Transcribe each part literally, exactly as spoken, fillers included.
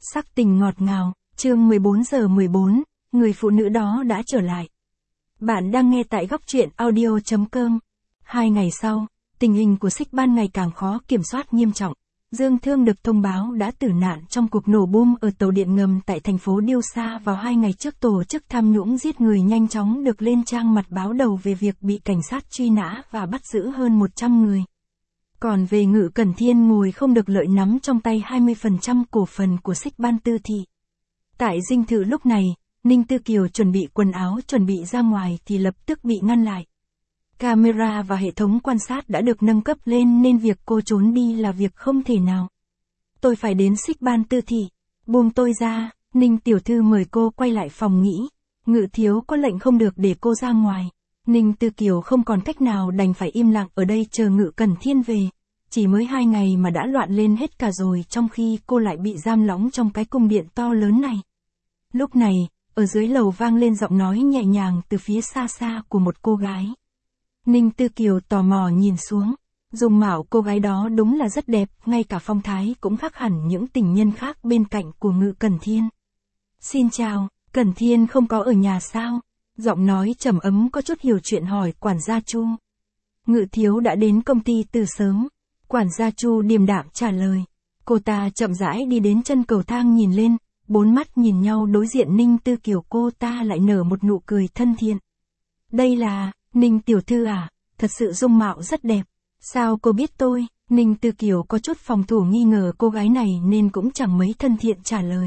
Sắc tình ngọt ngào, chương mười bốn giờ mười bốn, người phụ nữ đó đã trở lại. Bạn đang nghe tại góc truyện audio chấm com. Hai ngày sau, tình hình của Xích Ban ngày càng khó kiểm soát nghiêm trọng. Dương Thương được thông báo đã tử nạn trong cuộc nổ bom ở tàu điện ngầm tại thành phố Điêu Sa vào hai ngày trước. Tổ chức tham nhũng giết người nhanh chóng được lên trang mặt báo đầu về việc bị cảnh sát truy nã và bắt giữ hơn một trăm người. Còn về Ngự Cẩn Thiên ngồi không được lợi nắm trong tay hai mươi phần trăm cổ phần của Xích Ban Tư Thị. Tại dinh thự lúc này, Ninh Tư Kiều chuẩn bị quần áo chuẩn bị ra ngoài thì lập tức bị ngăn lại. Camera và hệ thống quan sát đã được nâng cấp lên nên việc cô trốn đi là việc không thể nào. Tôi phải đến Xích Ban Tư Thị. Buông tôi ra, Ninh tiểu thư mời cô quay lại phòng nghỉ. Ngự thiếu có lệnh không được để cô ra ngoài. Ninh Tư Kiều không còn cách nào đành phải im lặng ở đây chờ Ngự Cẩn Thiên về. Chỉ mới hai ngày mà đã loạn lên hết cả rồi, trong khi cô lại bị giam lỏng trong cái cung điện to lớn này. Lúc này, ở dưới lầu vang lên giọng nói nhẹ nhàng từ phía xa xa của một cô gái. Ninh Tư Kiều tò mò nhìn xuống. Dung mạo cô gái đó đúng là rất đẹp, ngay cả phong thái cũng khác hẳn những tình nhân khác bên cạnh của Ngự Cẩn Thiên. Xin chào, Cẩn Thiên không có ở nhà sao? Giọng nói trầm ấm có chút hiểu chuyện hỏi quản gia Chu. Ngự thiếu đã đến công ty từ sớm. Quản gia Chu điềm đạm trả lời. Cô ta chậm rãi đi đến chân cầu thang nhìn lên, bốn mắt nhìn nhau đối diện Ninh Tư Kiều, cô ta lại nở một nụ cười thân thiện. Đây là, Ninh tiểu thư à, thật sự dung mạo rất đẹp. Sao cô biết tôi? Ninh Tư Kiều có chút phòng thủ nghi ngờ cô gái này nên cũng chẳng mấy thân thiện trả lời.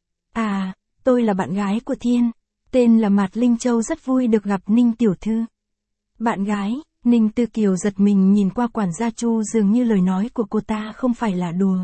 À, tôi là bạn gái của Thiên, tên là Mạt Linh Châu, rất vui được gặp Ninh tiểu thư. Bạn gái? Ninh Tư Kiều giật mình nhìn qua quản gia Chu, dường như lời nói của cô ta không phải là đùa.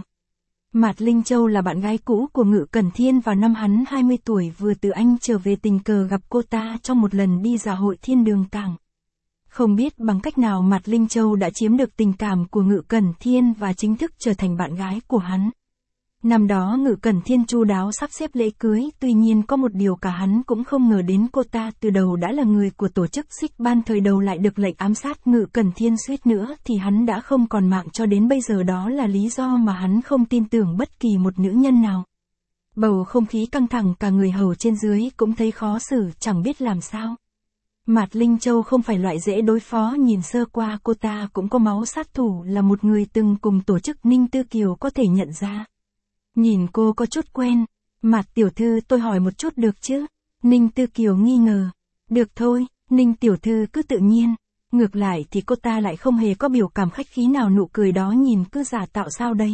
Mạt Linh Châu là bạn gái cũ của Ngự Cẩn Thiên, vào năm hắn hai mươi tuổi vừa từ Anh trở về tình cờ gặp cô ta trong một lần đi dạo hội Thiên Đường Cảng. Không biết bằng cách nào Mạt Linh Châu đã chiếm được tình cảm của Ngự Cẩn Thiên và chính thức trở thành bạn gái của hắn. Năm đó Ngự Cẩn Thiên chu đáo sắp xếp lễ cưới, tuy nhiên có một điều cả hắn cũng không ngờ đến, cô ta từ đầu đã là người của tổ chức Xích Ban, thời đầu lại được lệnh ám sát Ngự Cẩn Thiên, suýt nữa thì hắn đã không còn mạng cho đến bây giờ. Đó là lý do mà hắn không tin tưởng bất kỳ một nữ nhân nào. Bầu không khí căng thẳng, cả người hầu trên dưới cũng thấy khó xử, chẳng biết làm sao. Mạt Linh Châu không phải loại dễ đối phó, nhìn sơ qua cô ta cũng có máu sát thủ, là một người từng cùng tổ chức. Ninh Tư Kiều có thể nhận ra. Nhìn cô có chút quen. Mạt tiểu thư, tôi hỏi một chút được chứ? Ninh Tư Kiều nghi ngờ. Được thôi, Ninh tiểu thư cứ tự nhiên. Ngược lại thì cô ta lại không hề có biểu cảm khách khí nào, nụ cười đó nhìn cứ giả tạo sao đấy.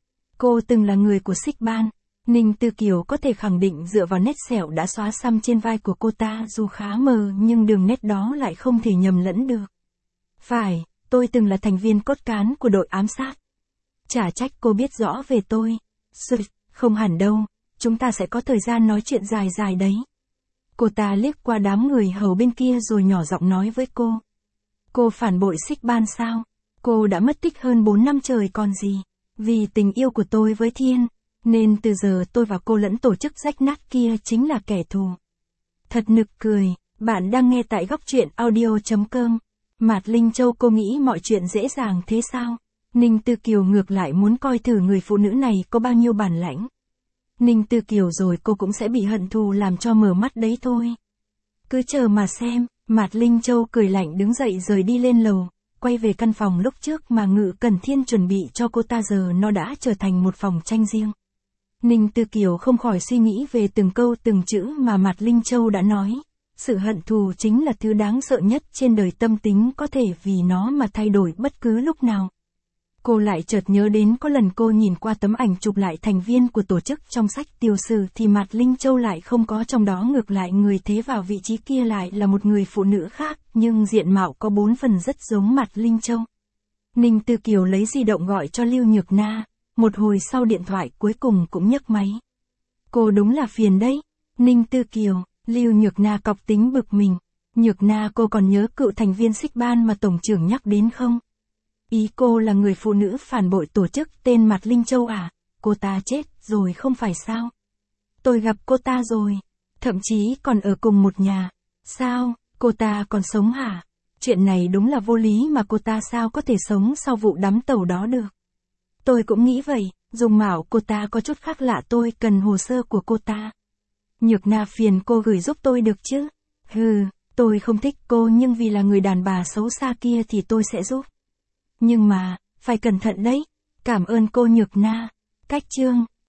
Cô từng là người của Xích Ban. Ninh Tư Kiều có thể khẳng định dựa vào nét sẹo đã xóa xăm trên vai của cô ta, dù khá mờ nhưng đường nét đó lại không thể nhầm lẫn được. Phải, tôi từng là thành viên cốt cán của đội ám sát. Chả trách cô biết rõ về tôi. Sực, không hẳn đâu, chúng ta sẽ có thời gian nói chuyện dài dài đấy. Cô ta liếc qua đám người hầu bên kia rồi nhỏ giọng nói với cô. Cô phản bội Xích Ban sao? Cô đã mất tích hơn bốn năm trời còn gì. Vì tình yêu của tôi với Thiên, nên từ giờ tôi và cô lẫn tổ chức rách nát kia chính là kẻ thù. Thật nực cười. Bạn đang nghe tại góc truyện audio chấm com. Mạt Linh Châu, cô nghĩ mọi chuyện dễ dàng thế sao? Ninh Tư Kiều ngược lại muốn coi thử người phụ nữ này có bao nhiêu bản lãnh. Ninh Tư Kiều rồi cô cũng sẽ bị hận thù làm cho mở mắt đấy thôi. Cứ chờ mà xem. Mạt Linh Châu cười lạnh đứng dậy rời đi lên lầu, quay về căn phòng lúc trước mà Ngự Cẩn Thiên chuẩn bị cho cô ta, giờ nó đã trở thành một phòng tranh riêng. Ninh Tư Kiều không khỏi suy nghĩ về từng câu từng chữ mà Mạt Linh Châu đã nói. Sự hận thù chính là thứ đáng sợ nhất trên đời, tâm tính có thể vì nó mà thay đổi bất cứ lúc nào. Cô lại chợt nhớ đến có lần cô nhìn qua tấm ảnh chụp lại thành viên của tổ chức trong sách tiểu sử thì Mạt Linh Châu lại không có trong đó, ngược lại người thế vào vị trí kia lại là một người phụ nữ khác, nhưng diện mạo có bốn phần rất giống Mạt Linh Châu. Ninh Tư Kiều lấy di động gọi cho Lưu Nhược Na, một hồi sau điện thoại cuối cùng cũng nhấc máy. Cô đúng là phiền đấy. Ninh Tư Kiều. Lưu Nhược Na cọc tính bực mình. Nhược Na, cô còn nhớ cựu thành viên Xích Ban mà tổng trưởng nhắc đến không? Ý cô là người phụ nữ phản bội tổ chức tên Mạt Linh Châu à? Cô ta chết rồi không phải sao? Tôi gặp cô ta rồi. Thậm chí còn ở cùng một nhà. Sao, cô ta còn sống hả? Chuyện này đúng là vô lý, mà cô ta sao có thể sống sau vụ đắm tàu đó được? Tôi cũng nghĩ vậy. Dung mạo cô ta có chút khác lạ, tôi cần hồ sơ của cô ta. Nhược Na phiền cô gửi giúp tôi được chứ? Hừ, tôi không thích cô nhưng vì là người đàn bà xấu xa kia thì tôi sẽ giúp. Nhưng mà, phải cẩn thận đấy. Cảm ơn cô Nhược Na. Cách chương